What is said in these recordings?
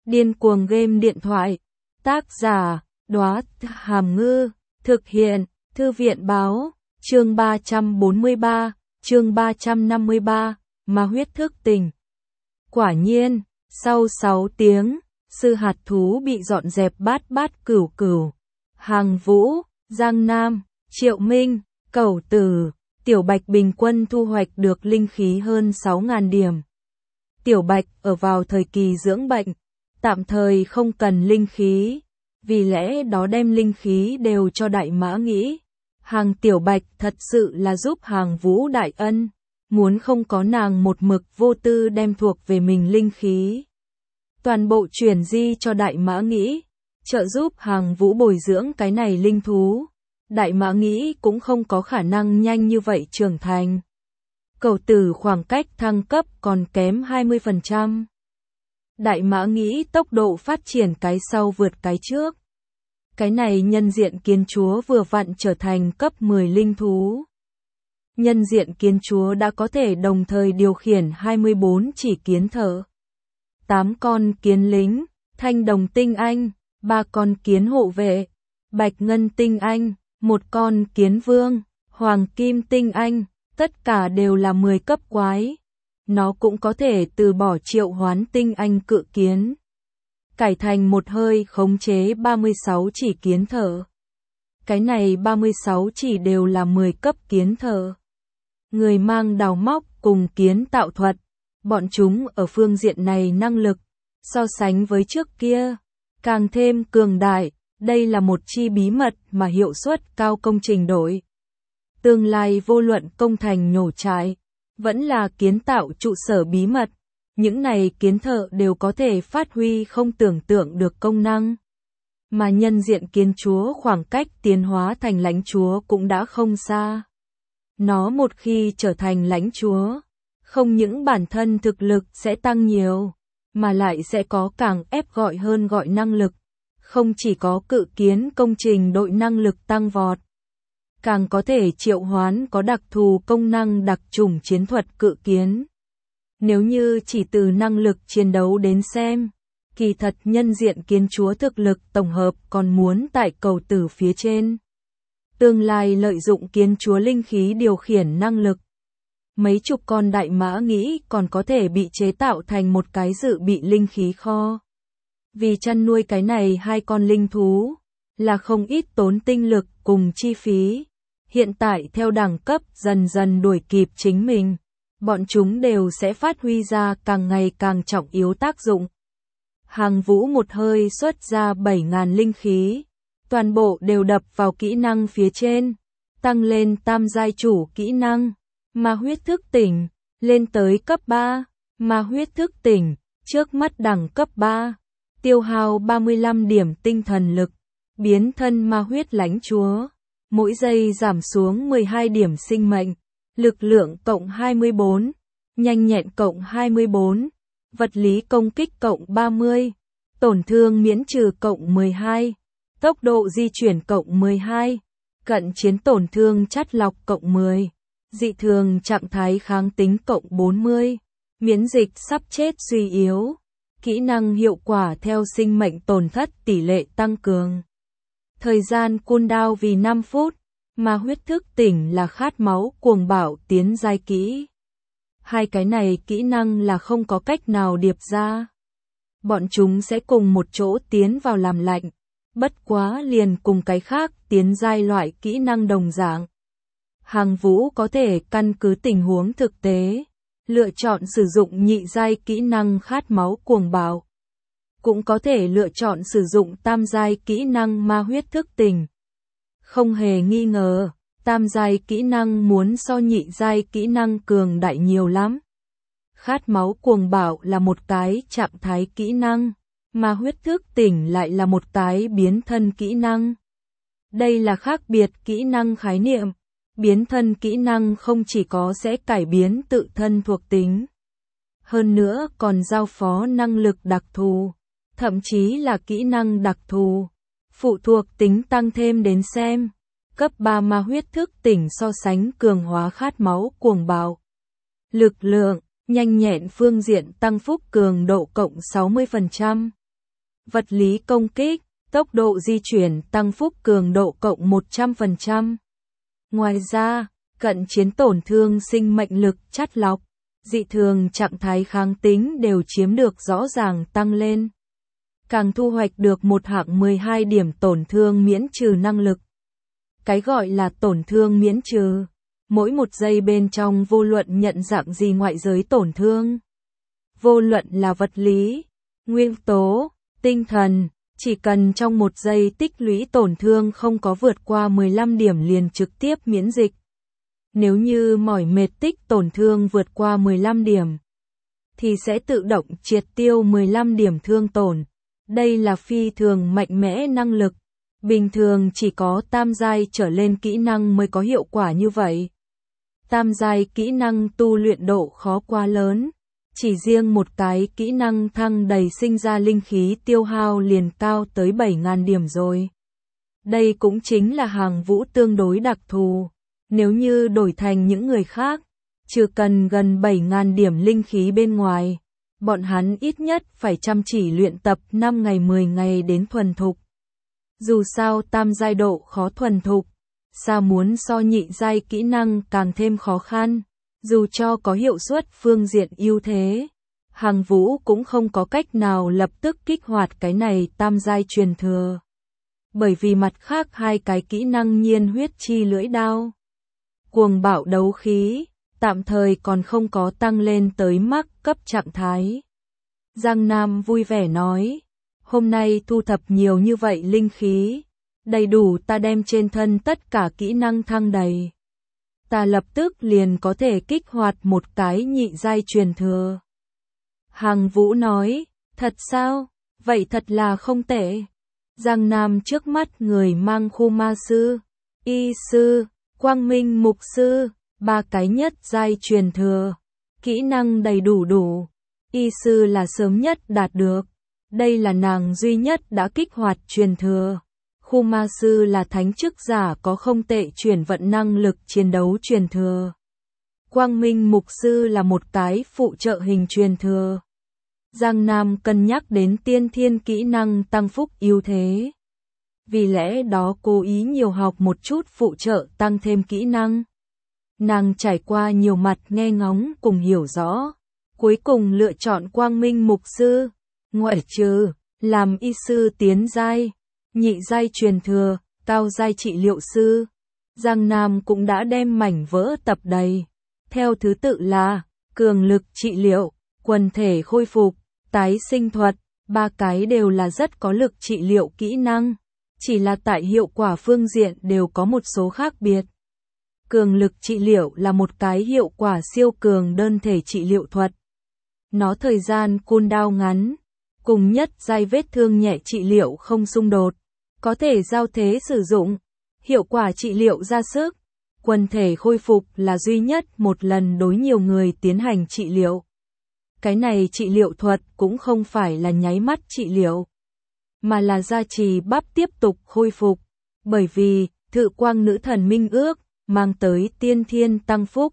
Điên cuồng game điện thoại. Tác giả, Đóa Hàm Ngư. Thực hiện, Thư viện báo. Chương 343, chương 353, Ma huyết thức tỉnh. Quả nhiên, sau 6 tiếng, sư hạt thú bị dọn dẹp bát bát cửu cửu. Hàng Vũ, Giang Nam, Triệu Minh, Cẩu Tử, Tiểu Bạch bình quân thu hoạch được linh khí hơn 6.000 điểm. Tiểu Bạch ở vào thời kỳ dưỡng bệnh, tạm thời không cần linh khí, vì lẽ đó đem linh khí đều cho Đại Mã Nghĩ. Hàng Tiểu Bạch thật sự là giúp Hàng Vũ đại ân, muốn không có nàng một mực vô tư đem thuộc về mình linh khí. Toàn bộ chuyển di cho Đại Mã Nghĩ, trợ giúp Hàng Vũ bồi dưỡng cái này linh thú. Đại Mã Nghĩ cũng không có khả năng nhanh như vậy trưởng thành. Cẩu Tử khoảng cách thăng cấp còn kém 20%. Đại Mã Nghĩ tốc độ phát triển cái sau vượt cái trước. Cái này nhân diện kiến chúa vừa vặn trở thành cấp 10 linh thú. Nhân diện kiến chúa đã có thể đồng thời điều khiển 24 chỉ kiến thợ, 8 con kiến lính, thanh đồng tinh anh, 3 con kiến hộ vệ, bạch ngân tinh anh, 1 con kiến vương, hoàng kim tinh anh, tất cả đều là 10 cấp quái. Nó cũng có thể từ bỏ triệu hoán tinh anh cự kiến, cải thành một hơi khống chế 36 chỉ kiến thợ. Cái này 36 chỉ đều là 10 cấp kiến thợ. Người mang đào móc cùng kiến tạo thuật, bọn chúng ở phương diện này năng lực, so sánh với trước kia, càng thêm cường đại. Đây là một chi bí mật mà hiệu suất cao công trình đổi. Tương lai vô luận công thành nhổ trại, vẫn là kiến tạo trụ sở bí mật, những này kiến thợ đều có thể phát huy không tưởng tượng được công năng. Mà nhân diện kiến chúa khoảng cách tiến hóa thành lãnh chúa cũng đã không xa. Nó một khi trở thành lãnh chúa, không những bản thân thực lực sẽ tăng nhiều, mà lại sẽ có càng ép gọi hơn gọi năng lực. Không chỉ có cự kiến công trình đội năng lực tăng vọt, càng có thể triệu hoán có đặc thù công năng đặc chủng chiến thuật cự kiến. Nếu như chỉ từ năng lực chiến đấu đến xem, kỳ thật nhân diện kiến chúa thực lực tổng hợp còn muốn tại Cẩu Tử phía trên. Tương lai lợi dụng kiến chúa linh khí điều khiển năng lực, mấy chục con Đại Mã Nghĩ còn có thể bị chế tạo thành một cái dự bị linh khí kho. Vì chăn nuôi cái này 2 con linh thú, là không ít tốn tinh lực cùng chi phí. Hiện tại theo đẳng cấp dần dần đuổi kịp chính mình, bọn chúng đều sẽ phát huy ra càng ngày càng trọng yếu tác dụng. Hàng Vũ một hơi xuất ra 7.000 linh khí, toàn bộ đều đập vào kỹ năng phía trên, tăng lên tam giai chủ kỹ năng, Ma huyết thức tỉnh, lên tới cấp 3, Ma huyết thức tỉnh, trước mắt đẳng cấp 3, tiêu hao 35 điểm tinh thần lực, biến thân ma huyết lãnh chúa, mỗi giây giảm xuống 12 điểm sinh mệnh, lực lượng cộng 24, nhanh nhẹn cộng 24, vật lý công kích cộng 30, tổn thương miễn trừ cộng 12, tốc độ di chuyển cộng 12, cận chiến tổn thương chắt lọc cộng 10, dị thường trạng thái kháng tính cộng 40, miễn dịch sắp chết suy yếu, kỹ năng hiệu quả theo sinh mệnh tổn thất tỷ lệ tăng cường. Thời gian cooldown vì 5 phút, mà huyết thức tỉnh là khát máu cuồng bạo tiến giai kỹ. 2 cái này kỹ năng là không có cách nào điệp ra. Bọn chúng sẽ cùng một chỗ tiến vào làm lạnh, bất quá liền cùng cái khác tiến giai loại kỹ năng đồng dạng. Hàng Vũ có thể căn cứ tình huống thực tế, lựa chọn sử dụng nhị giai kỹ năng khát máu cuồng bạo. Cũng có thể lựa chọn sử dụng tam giai kỹ năng ma huyết thức tỉnh. Không hề nghi ngờ, tam giai kỹ năng muốn so nhị giai kỹ năng cường đại nhiều lắm. Khát máu cuồng bạo là một cái trạng thái kỹ năng, mà huyết thức tỉnh lại là một cái biến thân kỹ năng. Đây là khác biệt kỹ năng khái niệm. Biến thân kỹ năng không chỉ có sẽ cải biến tự thân thuộc tính, hơn nữa còn giao phó năng lực đặc thù, thậm chí là kỹ năng đặc thù, phụ thuộc tính tăng thêm đến xem. Cấp 3 ma huyết thức tỉnh so sánh cường hóa khát máu cuồng bạo. Lực lượng, nhanh nhẹn phương diện tăng phúc cường độ cộng 60%. vật lý công kích, tốc độ di chuyển tăng phúc cường độ cộng 100%. Ngoài ra, cận chiến tổn thương sinh mệnh lực chắt lọc, dị thường trạng thái kháng tính đều chiếm được rõ ràng tăng lên. Càng thu hoạch được một hạng 12 điểm tổn thương miễn trừ năng lực. Cái gọi là tổn thương miễn trừ, mỗi một giây bên trong vô luận nhận dạng gì ngoại giới tổn thương. Vô luận là vật lý, nguyên tố, tinh thần, chỉ cần trong một giây tích lũy tổn thương không có vượt qua 15 điểm liền trực tiếp miễn dịch. Nếu như mỏi mệt tích tổn thương vượt qua 15 điểm, thì sẽ tự động triệt tiêu 15 điểm thương tổn. Đây là phi thường mạnh mẽ năng lực. Bình thường chỉ có tam giai trở lên kỹ năng mới có hiệu quả như vậy. Tam giai kỹ năng tu luyện độ khó quá lớn. Chỉ riêng một cái kỹ năng thăng đầy sinh ra linh khí tiêu hao liền cao tới 7.000 điểm rồi. Đây cũng chính là hàng vũ tương đối đặc thù. Nếu như đổi thành những người khác, chưa cần gần 7.000 điểm linh khí bên ngoài, bọn hắn ít nhất phải chăm chỉ luyện tập 5 ngày 10 ngày đến thuần thục. Dù sao tam giai độ khó thuần thục, sao muốn so nhị giai kỹ năng càng thêm khó khăn, dù cho có hiệu suất phương diện ưu thế, Hàng Vũ cũng không có cách nào lập tức kích hoạt cái này tam giai truyền thừa. Bởi vì mặt khác hai cái kỹ năng nhiên huyết chi lưỡi đao, cuồng bạo đấu khí, tạm thời còn không có tăng lên tới mắc cấp trạng thái. Giang Nam vui vẻ nói, hôm nay thu thập nhiều như vậy linh khí, đầy đủ ta đem trên thân tất cả kỹ năng thăng đầy. Ta lập tức liền có thể kích hoạt một cái nhị giai truyền thừa. Hàng Vũ nói, thật sao? Vậy thật là không tệ. Giang Nam trước mắt người mang khu ma sư, y sư, quang minh mục sư, ba cái nhất giai truyền thừa. Kỹ năng đầy đủ. Y sư là sớm nhất đạt được. Đây là nàng duy nhất đã kích hoạt truyền thừa. Khu ma sư là thánh chức giả có không tệ chuyển vận năng lực chiến đấu truyền thừa. Quang minh mục sư là một cái phụ trợ hình truyền thừa. Giang Nam cân nhắc đến tiên thiên kỹ năng tăng phúc ưu thế. Vì lẽ đó cố ý nhiều học một chút phụ trợ tăng thêm kỹ năng. Nàng trải qua nhiều mặt nghe ngóng cùng hiểu rõ. Cuối cùng lựa chọn quang minh mục sư. Ngoại trừ làm y sư tiến giai, nhị giai truyền thừa, cao giai trị liệu sư. Giang Nam cũng đã đem mảnh vỡ tập đầy. Theo thứ tự là cường lực trị liệu, quần thể khôi phục, tái sinh thuật, ba cái đều là rất có lực trị liệu kỹ năng, chỉ là tại hiệu quả phương diện đều có một số khác biệt. Cường lực trị liệu là một cái hiệu quả siêu cường đơn thể trị liệu thuật. Nó thời gian cooldown ngắn, cùng nhất giai vết thương nhẹ trị liệu không xung đột, có thể giao thế sử dụng, hiệu quả trị liệu ra sức. Quần thể khôi phục là duy nhất một lần đối nhiều người tiến hành trị liệu. Cái này trị liệu thuật cũng không phải là nháy mắt trị liệu, mà là gia trì bắp tiếp tục khôi phục, bởi vì Thự Quang Nữ Thần Minh Ước mang tới tiên thiên tăng phúc.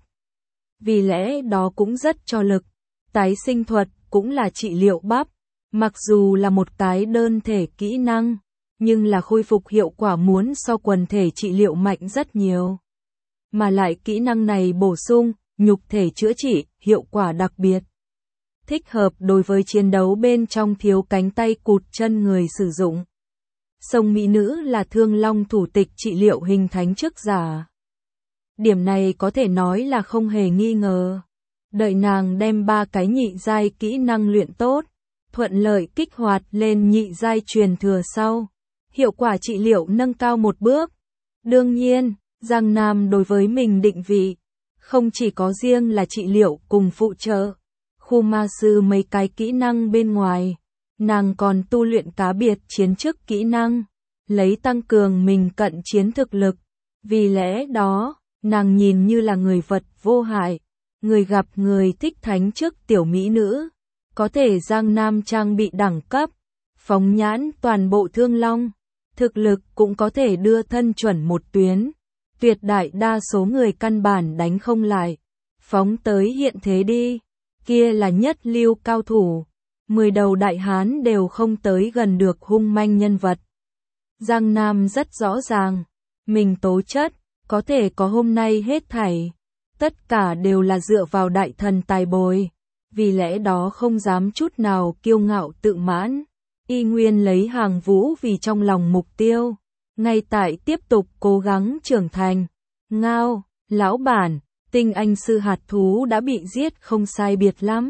Vì lẽ đó cũng rất cho lực. Tái sinh thuật cũng là trị liệu bắp, mặc dù là một cái đơn thể kỹ năng, nhưng là khôi phục hiệu quả muốn so quần thể trị liệu mạnh rất nhiều. Mà lại kỹ năng này bổ sung, nhục thể chữa trị, hiệu quả đặc biệt. Thích hợp đối với chiến đấu bên trong thiếu cánh tay cụt chân người sử dụng. Sông Mỹ Nữ là Thương Long thủ tịch trị liệu hình thánh chức giả. Điểm này có thể nói là không hề nghi ngờ. Đợi nàng đem ba cái nhị giai kỹ năng luyện tốt, thuận lợi kích hoạt lên nhị giai truyền thừa sau. Hiệu quả trị liệu nâng cao một bước. Đương nhiên, Giang Nam đối với mình định vị, không chỉ có riêng là trị liệu cùng phụ trợ, khu ma sư mấy cái kỹ năng bên ngoài, nàng còn tu luyện cá biệt chiến chức kỹ năng, lấy tăng cường mình cận chiến thực lực. Vì lẽ đó, nàng nhìn như là người vật vô hại, người gặp người thích thánh chức tiểu mỹ nữ, có thể Giang Nam trang bị đẳng cấp, phóng nhãn toàn bộ Thương Long, thực lực cũng có thể đưa thân chuẩn một tuyến. Tuyệt đại đa số người căn bản đánh không lại. Phóng tới hiện thế đi, kia là nhất lưu cao thủ. 10 đầu đại hán đều không tới gần được hung manh nhân vật. Giang Nam rất rõ ràng, mình tố chất, có thể có hôm nay hết thảy. Tất cả đều là dựa vào đại thần tài bồi, vì lẽ đó không dám chút nào kiêu ngạo tự mãn. Y nguyên lấy Hàng Vũ vì trong lòng mục tiêu, ngay tại tiếp tục cố gắng trưởng thành. Ngao, lão bản, tinh anh sư hạt thú đã bị giết không sai biệt lắm.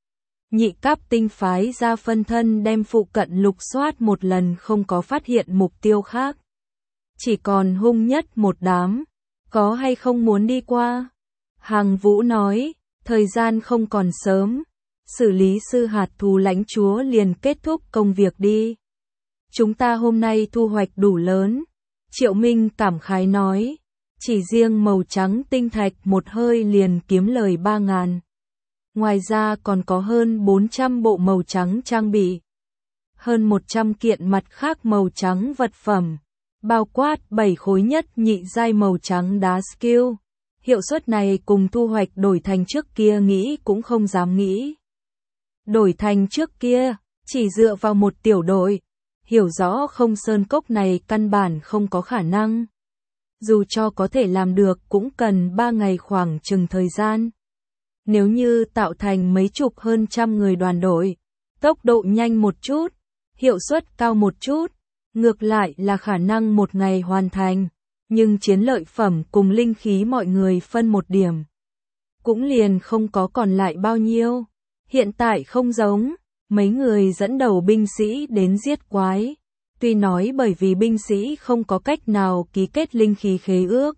Nhị Cáp Tinh phái ra phân thân đem phụ cận lục soát một lần không có phát hiện mục tiêu khác. Chỉ còn hung nhất một đám, có hay không muốn đi qua? Hàng Vũ nói, thời gian không còn sớm, xử lý sư hạt thú lãnh chúa liền kết thúc công việc đi. Chúng ta hôm nay thu hoạch đủ lớn, Triệu Minh cảm khái nói, chỉ riêng màu trắng tinh thạch một hơi liền kiếm lời 3.000. Ngoài ra còn có hơn 400 bộ màu trắng trang bị, hơn 100 kiện mặt khác màu trắng vật phẩm, bao quát 7 khối nhất nhị giai màu trắng đá skill. Hiệu suất này cùng thu hoạch đổi thành trước kia nghĩ cũng không dám nghĩ. Đổi thành trước kia, chỉ dựa vào một tiểu đội, hiểu rõ không sơn cốc này căn bản không có khả năng. Dù cho có thể làm được cũng cần 3 ngày khoảng chừng thời gian. Nếu như tạo thành mấy chục hơn trăm người đoàn đội, tốc độ nhanh một chút, hiệu suất cao một chút, ngược lại là khả năng một ngày hoàn thành. Nhưng chiến lợi phẩm cùng linh khí mọi người phân một điểm, cũng liền không có còn lại bao nhiêu. Hiện tại không giống, mấy người dẫn đầu binh sĩ đến giết quái, tuy nói bởi vì binh sĩ không có cách nào ký kết linh khí khế ước.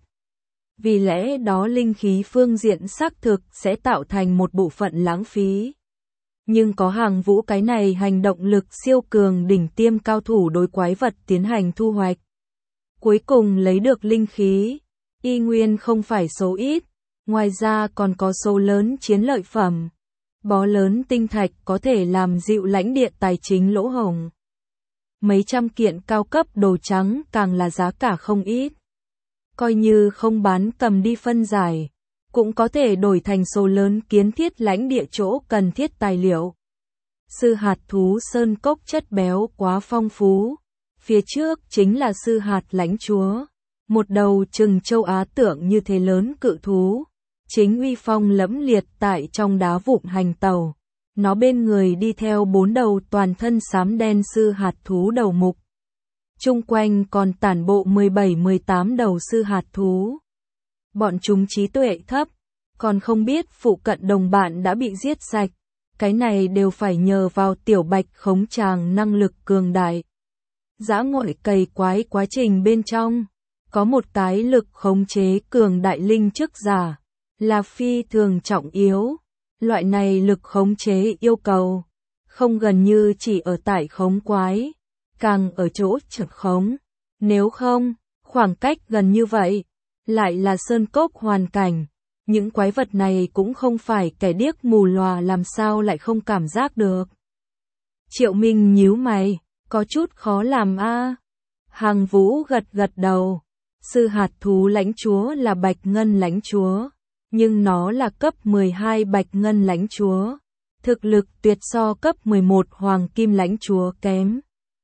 Vì lẽ đó linh khí phương diện xác thực sẽ tạo thành một bộ phận lãng phí. Nhưng có Hàng Vũ cái này hành động lực siêu cường đỉnh tiêm cao thủ đối quái vật tiến hành thu hoạch. Cuối cùng lấy được linh khí, y nguyên không phải số ít, ngoài ra còn có số lớn chiến lợi phẩm. Bó lớn tinh thạch có thể làm dịu lãnh địa tài chính lỗ hổng. Mấy trăm kiện cao cấp đồ trắng càng là giá cả không ít. Coi như không bán cầm đi phân giải, cũng có thể đổi thành số lớn kiến thiết lãnh địa chỗ cần thiết tài liệu. Sư hạt thú sơn cốc chất béo quá phong phú. Phía trước chính là sư hạt lãnh chúa, một đầu chừng châu Á tượng như thế lớn cự thú, chính uy phong lẫm liệt tại trong đá vụn hành tàu. Nó bên người đi theo 4 đầu toàn thân xám đen sư hạt thú đầu mục. Chung quanh còn tản bộ 17-18 đầu sư hạt thú. Bọn chúng trí tuệ thấp, còn không biết phụ cận đồng bạn đã bị giết sạch. Cái này đều phải nhờ vào tiểu bạch khống tràng năng lực cường đại. Dã ngoại cày quái quá trình bên trong, có một cái lực khống chế cường đại linh chức giả, là phi thường trọng yếu. Loại này lực khống chế yêu cầu, không gần như chỉ ở tại khống quái, càng ở chỗ trực khống. Nếu không, khoảng cách gần như vậy, lại là sơn cốc hoàn cảnh, những quái vật này cũng không phải kẻ điếc mù lòa làm sao lại không cảm giác được. Triệu Minh nhíu mày. Có chút khó làm a. Hàng Vũ gật gật đầu. Sư hạt thú lãnh chúa là bạch ngân lãnh chúa, nhưng nó là cấp 12 bạch ngân lãnh chúa. Thực lực tuyệt so cấp 11 hoàng kim lãnh chúa kém.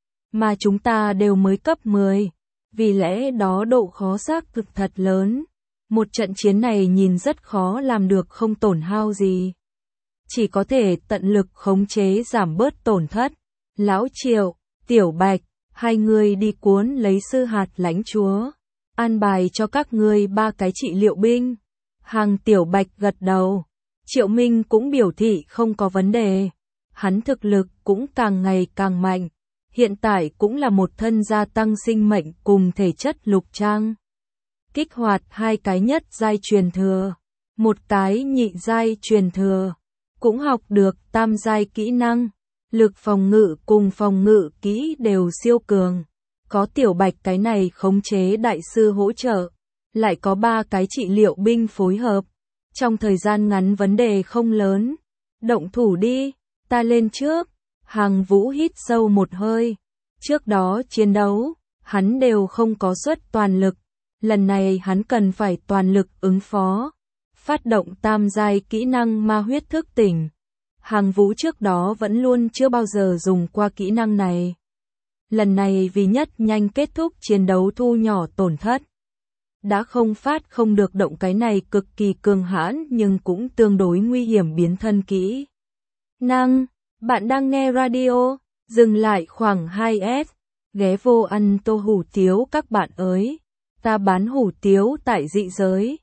Mà chúng ta đều mới cấp 10, vì lẽ đó độ khó xác thực thật lớn. Một trận chiến này nhìn rất khó làm được không tổn hao gì. Chỉ có thể tận lực khống chế giảm bớt tổn thất. Lão Triệu, Tiểu Bạch, hai người đi cuốn lấy sư hạt lãnh chúa, an bài cho các ngươi 3 cái trị liệu binh. Hàng Tiểu Bạch gật đầu, Triệu Minh cũng biểu thị không có vấn đề. Hắn thực lực cũng càng ngày càng mạnh, hiện tại cũng là một thân gia tăng sinh mệnh cùng thể chất lục trang. Kích hoạt 2 cái nhất giai truyền thừa, 1 cái nhị giai truyền thừa, cũng học được tam giai kỹ năng. Lực phòng ngự cùng phòng ngự kỹ đều siêu cường. Có Tiểu Bạch cái này khống chế đại sư hỗ trợ, lại có 3 cái trị liệu binh phối hợp. Trong thời gian ngắn vấn đề không lớn. Động thủ đi, ta lên trước. Hàng Vũ hít sâu một hơi. Trước đó chiến đấu, hắn đều không có xuất toàn lực. Lần này hắn cần phải toàn lực ứng phó. Phát động tam giai kỹ năng ma huyết thức tỉnh. Hàng Vũ trước đó vẫn luôn chưa bao giờ dùng qua kỹ năng này. Lần này vì nhất nhanh kết thúc chiến đấu thu nhỏ tổn thất. Đã không được động cái này cực kỳ cường hãn nhưng cũng tương đối nguy hiểm biến thân kỹ năng. Bạn đang nghe radio, dừng lại khoảng 2S, ghé vô ăn tô hủ tiếu các bạn ơi. Ta bán hủ tiếu tại dị giới.